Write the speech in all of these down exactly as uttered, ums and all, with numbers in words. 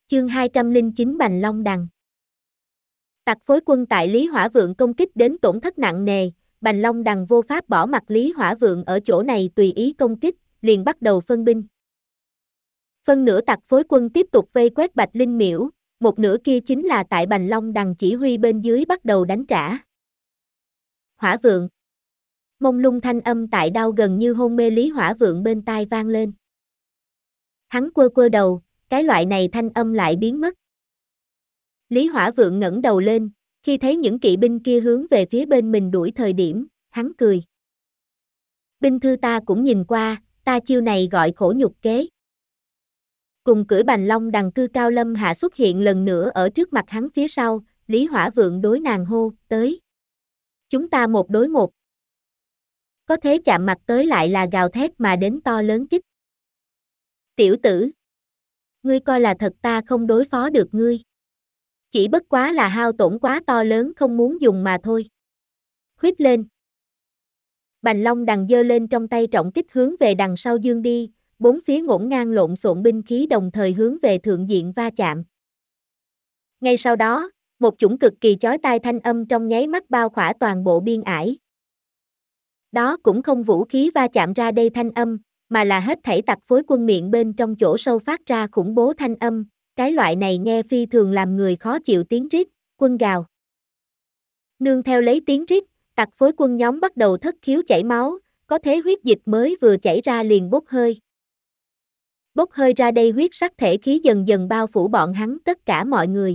Chương hai trăm lẻ chín Bành Long Đằng. Tặc phối quân tại Lý Hỏa Vượng công kích đến tổn thất nặng nề, Bành Long Đằng vô pháp bỏ mặc Lý Hỏa Vượng ở chỗ này tùy ý công kích, liền bắt đầu phân binh. Phân nửa tặc phối quân tiếp tục vây quét Bạch Linh Miễu, một nửa kia chính là tại Bành Long Đằng chỉ huy bên dưới bắt đầu đánh trả. Hỏa Vượng. Mông lung thanh âm tại đau gần như hôn mê Lý Hỏa Vượng bên tai vang lên. Hắn quơ quơ đầu, cái loại này thanh âm lại biến mất. Lý Hỏa Vượng ngẩng đầu lên, khi thấy những kỵ binh kia hướng về phía bên mình đuổi thời điểm, hắn cười. Binh thư ta cũng nhìn qua, ta chiêu này gọi khổ nhục kế. Cùng cưỡi Bành Long Đằng cư Cao Lâm Hạ xuất hiện lần nữa ở trước mặt hắn phía sau, Lý Hỏa Vượng đối nàng hô, tới. Chúng ta một đối một. Có thế chạm mặt tới lại là gào thét mà đến to lớn kích. Tiểu tử. Ngươi coi là thật ta không đối phó được ngươi. Chỉ bất quá là hao tổn quá to lớn không muốn dùng mà thôi. Huýt lên. Bành Long Đằng giơ lên trong tay trọng kích hướng về đằng sau dương đi, bốn phía ngổn ngang lộn xộn binh khí đồng thời hướng về thượng diện va chạm. Ngay sau đó, một chủng cực kỳ chói tai thanh âm trong nháy mắt bao khỏa toàn bộ biên ải. Đó cũng không vũ khí va chạm ra đây thanh âm, mà là hết thảy tặc phối quân miệng bên trong chỗ sâu phát ra khủng bố thanh âm, cái loại này nghe phi thường làm người khó chịu tiếng rít, quân gào. Nương theo lấy tiếng rít, tặc phối quân nhóm bắt đầu thất khiếu chảy máu, có thế huyết dịch mới vừa chảy ra liền bốc hơi. Bốc hơi ra đây huyết sắc thể khí dần dần bao phủ bọn hắn tất cả mọi người.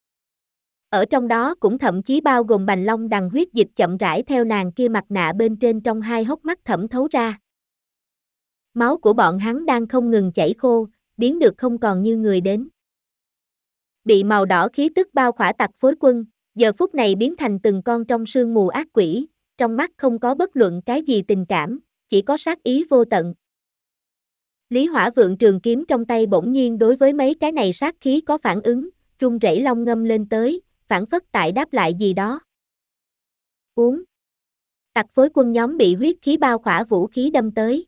Ở trong đó cũng thậm chí bao gồm Bành Long Đằng huyết dịch chậm rãi theo nàng kia mặt nạ bên trên trong hai hốc mắt thẩm thấu ra. Máu của bọn hắn đang không ngừng chảy khô, biến được không còn như người đến. Bị màu đỏ khí tức bao khỏa tặc phối quân, giờ phút này biến thành từng con trong sương mù ác quỷ, trong mắt không có bất luận cái gì tình cảm, chỉ có sát ý vô tận. Lý Hỏa Vượng trường kiếm trong tay bỗng nhiên đối với mấy cái này sát khí có phản ứng, run rẩy long ngâm lên tới, phản phất tại đáp lại gì đó. Uống. Tặc phối quân nhóm bị huyết khí bao khỏa vũ khí đâm tới.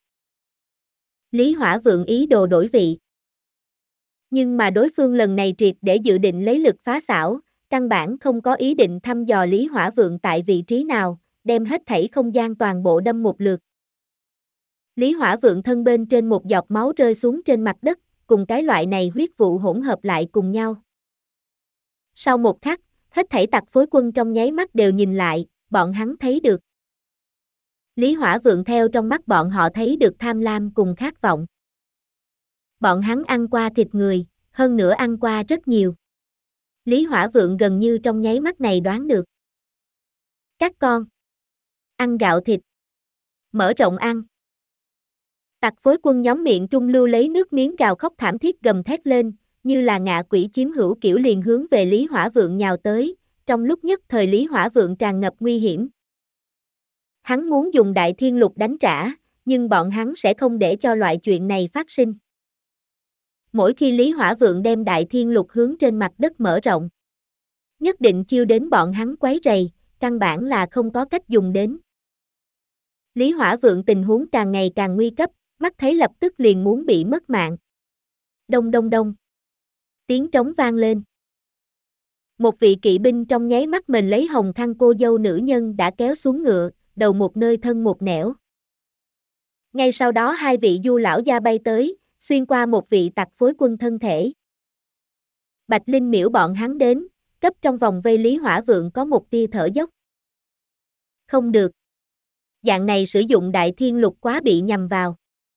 Lý Hỏa Vượng ý đồ đổi vị. Nhưng mà đối phương lần này triệt để dự định lấy lực phá xảo, căn bản không có ý định thăm dò Lý Hỏa Vượng tại vị trí nào, đem hết thảy không gian toàn bộ đâm một lượt. Lý Hỏa Vượng thân bên trên một giọt máu rơi xuống trên mặt đất, cùng cái loại này huyết vụ hỗn hợp lại cùng nhau. Sau một khắc, hết thảy tặc phối quân trong nháy mắt đều nhìn lại, bọn hắn thấy được. Lý Hỏa Vượng theo trong mắt bọn họ thấy được tham lam cùng khát vọng. Bọn hắn ăn qua thịt người, hơn nữa ăn qua rất nhiều. Lý Hỏa Vượng gần như trong nháy mắt này đoán được. Các con ăn gạo thịt, mở rộng ăn. Tặc phối quân nhóm miệng trung lưu lấy nước miếng gào khóc thảm thiết gầm thét lên, như là ngạ quỷ chiếm hữu kiểu liền hướng về Lý Hỏa Vượng nhào tới, trong lúc nhất thời Lý Hỏa Vượng tràn ngập nguy hiểm. Hắn muốn dùng Đại Thiên Lục đánh trả, nhưng bọn hắn sẽ không để cho loại chuyện này phát sinh. Mỗi khi Lý Hỏa Vượng đem Đại Thiên Lục hướng trên mặt đất mở rộng, nhất định chiêu đến bọn hắn quấy rầy, căn bản là không có cách dùng đến. Lý Hỏa Vượng tình huống càng ngày càng nguy cấp, mắt thấy lập tức liền muốn bị mất mạng. Đông đông đông. Tiếng trống vang lên. Một vị kỵ binh trong nháy mắt mình lấy hồng khăn cô dâu nữ nhân đã kéo xuống ngựa, đầu một nơi thân một nẻo. Ngay sau đó hai vị du lão gia bay tới, xuyên qua một vị tặc phối quân thân thể. Bạch Linh Miễu bọn hắn đến, cấp trong vòng vây Lý Hỏa Vượng có một tia thở dốc. Không được. Dạng này sử dụng Đại Thiên Lục quá bị nhầm vào.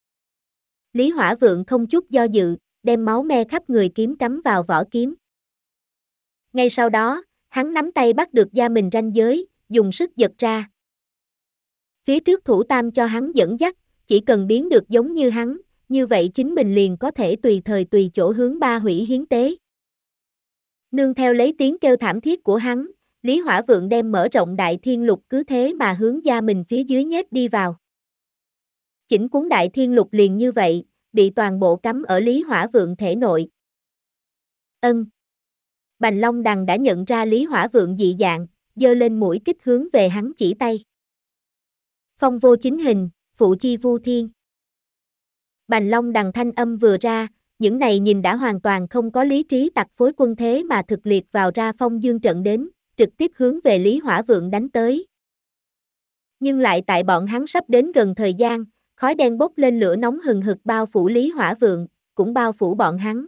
Lý Hỏa Vượng không chút do dự, đem máu me khắp người kiếm cắm vào vỏ kiếm. Ngay sau đó, hắn nắm tay bắt được da mình ranh giới, dùng sức giật ra. Phía trước thủ tam cho hắn dẫn dắt, chỉ cần biến được giống như hắn, như vậy chính mình liền có thể tùy thời tùy chỗ hướng ba hủy hiến tế. Nương theo lấy tiếng kêu thảm thiết của hắn, Lý Hỏa Vượng đem mở rộng Đại Thiên Lục cứ thế mà hướng da mình phía dưới nhét đi vào. Chỉnh cuốn Đại Thiên Lục liền như vậy, bị toàn bộ cắm ở Lý Hỏa Vượng thể nội. Ân. Bành Long Đằng đã nhận ra Lý Hỏa Vượng dị dạng, giơ lên mũi kích hướng về hắn chỉ tay. Phong vô chính hình, phụ chi vu thiên. Bành Long Đằng thanh âm vừa ra, những này nhìn đã hoàn toàn không có lý trí tặc phối quân thế mà thực liệt vào ra phong dương trận đến, trực tiếp hướng về Lý Hỏa Vượng đánh tới. Nhưng lại tại bọn hắn sắp đến gần thời gian, khói đen bốc lên lửa nóng hừng hực bao phủ Lý Hỏa Vượng, cũng bao phủ bọn hắn.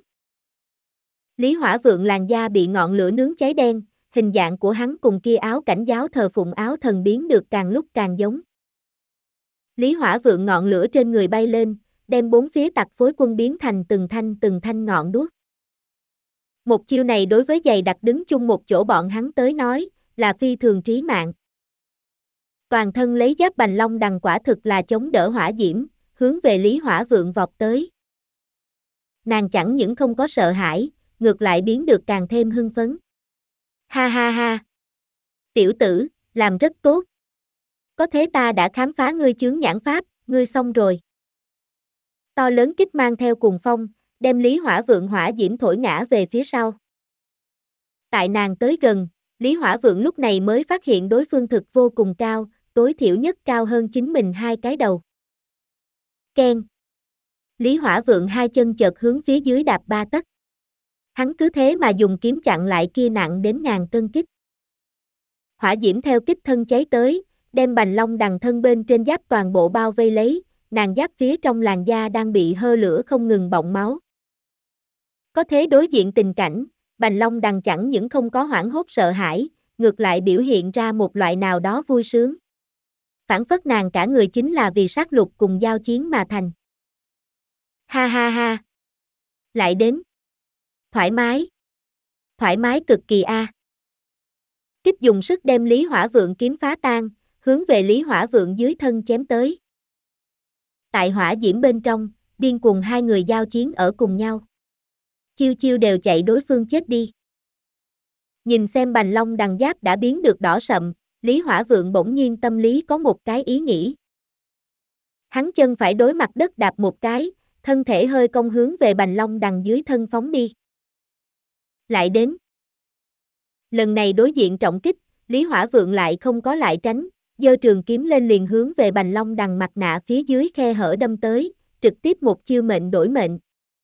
Lý Hỏa Vượng làn da bị ngọn lửa nướng cháy đen, hình dạng của hắn cùng kia áo cảnh giáo thờ phụng áo thần biến được càng lúc càng giống. Lý Hỏa Vượng ngọn lửa trên người bay lên, đem bốn phía tặc phối quân biến thành từng thanh từng thanh ngọn đuốc. Một chiêu này đối với dày đặc đứng chung một chỗ bọn hắn tới nói, là phi thường trí mạng. Toàn thân lấy giáp bành long đằng quả thực là chống đỡ hỏa diễm, hướng về Lý Hỏa Vượng vọt tới. Nàng chẳng những không có sợ hãi, ngược lại biến được càng thêm hưng phấn. Ha ha ha! Tiểu tử, làm rất tốt. Có thế ta đã khám phá ngươi chướng nhãn pháp, ngươi xong rồi. To lớn kích mang theo cuồng phong, đem Lý Hỏa Vượng hỏa diễm thổi ngã về phía sau. Tại nàng tới gần, Lý Hỏa Vượng lúc này mới phát hiện đối phương thực vô cùng cao, tối thiểu nhất cao hơn chính mình hai cái đầu. Keng! Lý Hỏa Vượng hai chân chợt hướng phía dưới đạp ba tấc. Hắn cứ thế mà dùng kiếm chặn lại kia nặng đến ngàn cân kích. Hỏa diễm theo kích thân cháy tới, đem bành long đằng thân bên trên giáp toàn bộ bao vây lấy, nàng giáp phía trong làn da đang bị hơ lửa không ngừng bọng máu. Có thế đối diện tình cảnh, bành long đằng chẳng những không có hoảng hốt sợ hãi, ngược lại biểu hiện ra một loại nào đó vui sướng. Phản phất nàng cả người chính là vì sát lục cùng giao chiến mà thành. Ha ha ha! Lại đến! Thoải mái! Thoải mái cực kỳ a! À. Kích dùng sức đem Lý Hỏa Vượng kiếm phá tan, hướng về Lý Hỏa Vượng dưới thân chém tới. Tại hỏa diễm bên trong, điên cuồng hai người giao chiến ở cùng nhau. Chiêu chiêu đều chạy đối phương chết đi. Nhìn xem bành long đằng giáp đã biến được đỏ sậm, Lý Hỏa Vượng bỗng nhiên tâm lý có một cái ý nghĩ. Hắn chân phải đối mặt đất đạp một cái, thân thể hơi cong hướng về bành long đằng dưới thân phóng đi. Lại đến. Lần này đối diện trọng kích, Lý Hỏa Vượng lại không có lại tránh, giơ trường kiếm lên liền hướng về bành long đằng mặt nạ phía dưới khe hở đâm tới, trực tiếp một chiêu mệnh đổi mệnh.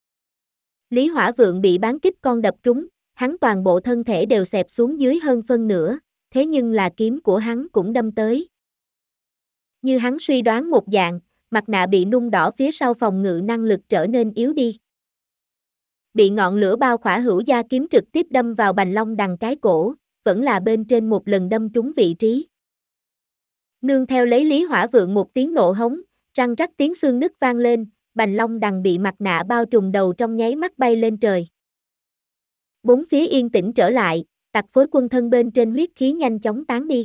Lý Hỏa Vượng bị bán kích con đập trúng, hắn toàn bộ thân thể đều xẹp xuống dưới hơn phân nửa, thế nhưng là kiếm của hắn cũng đâm tới. Như hắn suy đoán một dạng, mặt nạ bị nung đỏ phía sau phòng ngự năng lực trở nên yếu đi. Bị ngọn lửa bao khỏa hữu gia kiếm trực tiếp đâm vào bành long đằng cái cổ, vẫn là bên trên một lần đâm trúng vị trí. Nương theo lấy Lý Hỏa Vượng một tiếng nộ hống, răng rắc tiếng xương nứt vang lên, bành long đằng bị mặt nạ bao trùm đầu trong nháy mắt bay lên trời. Bốn phía yên tĩnh trở lại, tặc phối quân thân bên trên huyết khí nhanh chóng tán đi.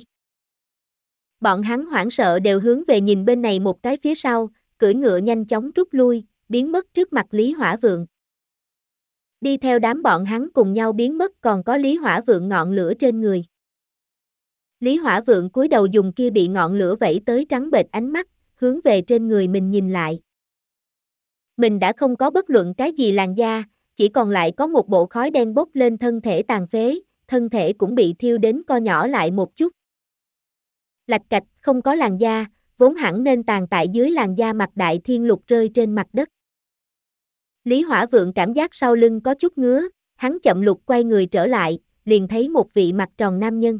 Bọn hắn hoảng sợ đều hướng về nhìn bên này một cái phía sau, cưỡi ngựa nhanh chóng rút lui, biến mất trước mặt Lý Hỏa Vượng. Đi theo đám bọn hắn cùng nhau biến mất còn có Lý Hỏa Vượng ngọn lửa trên người. Lý Hỏa Vượng cúi đầu dùng kia bị ngọn lửa vẩy tới trắng bệch ánh mắt, hướng về trên người mình nhìn lại. Mình đã không có bất luận cái gì làn da, chỉ còn lại có một bộ khói đen bốc lên thân thể tàn phế, thân thể cũng bị thiêu đến co nhỏ lại một chút. Lạch cạch, không có làn da, vốn hẳn nên tàn tại dưới làn da mặt đại thiên lục rơi trên mặt đất. Lý Hỏa Vượng cảm giác sau lưng có chút ngứa, hắn chậm lục quay người trở lại, liền thấy một vị mặt tròn nam nhân.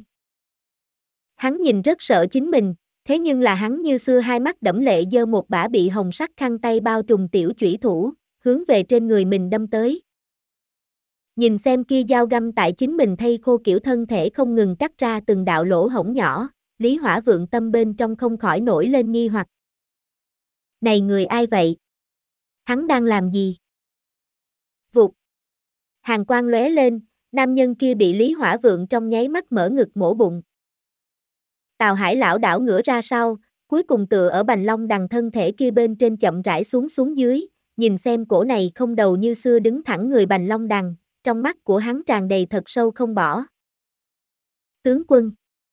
Hắn nhìn rất sợ chính mình, thế nhưng là hắn như xưa hai mắt đẫm lệ giơ một bả bị hồng sắc khăn tay bao trùm tiểu chủy thủ, hướng về trên người mình đâm tới. Nhìn xem kia dao găm tại chính mình thay khô kiểu thân thể không ngừng cắt ra từng đạo lỗ hổng nhỏ, Lý Hỏa Vượng tâm bên trong không khỏi nổi lên nghi hoặc. Này người ai vậy? Hắn đang làm gì? Vụt. Hàn quang lóe lên, nam nhân kia bị Lý Hỏa Vượng trong nháy mắt mở ngực mổ bụng. Tào Hải lão đảo ngửa ra sau, cuối cùng tựa ở bành long đằng thân thể kia bên trên chậm rãi xuống xuống dưới, nhìn xem cổ này không đầu như xưa đứng thẳng người bành long đằng, trong mắt của hắn tràn đầy thật sâu không bỏ. Tướng quân.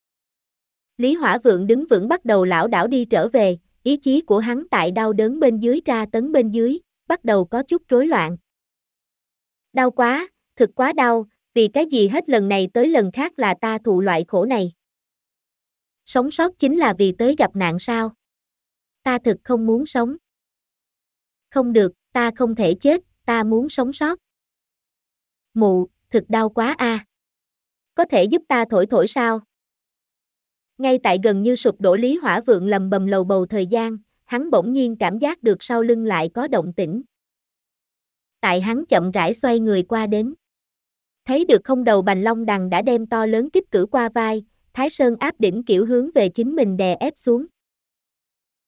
Lý Hỏa Vượng đứng vững bắt đầu lão đảo đi trở về, ý chí của hắn tại đau đớn bên dưới tra tấn bên dưới, bắt đầu có chút rối loạn. Đau quá, thực quá đau, vì cái gì hết lần này tới lần khác là ta thụ loại khổ này. Sống sót chính là vì tới gặp nạn sao? Ta thực không muốn sống. Không được, ta không thể chết, ta muốn sống sót. Mụ, thực đau quá a. Có thể giúp ta thổi thổi sao? Ngay tại gần như sụp đổ Lý Hỏa Vượng lầm bầm lầu bầu thời gian, hắn bỗng nhiên cảm giác được sau lưng lại có động tĩnh. Tại hắn chậm rãi xoay người qua đến. Thấy được không đầu Bành Long Đằng đã đem to lớn kích cử qua vai, Thái Sơn áp đỉnh kiểu hướng về chính mình đè ép xuống.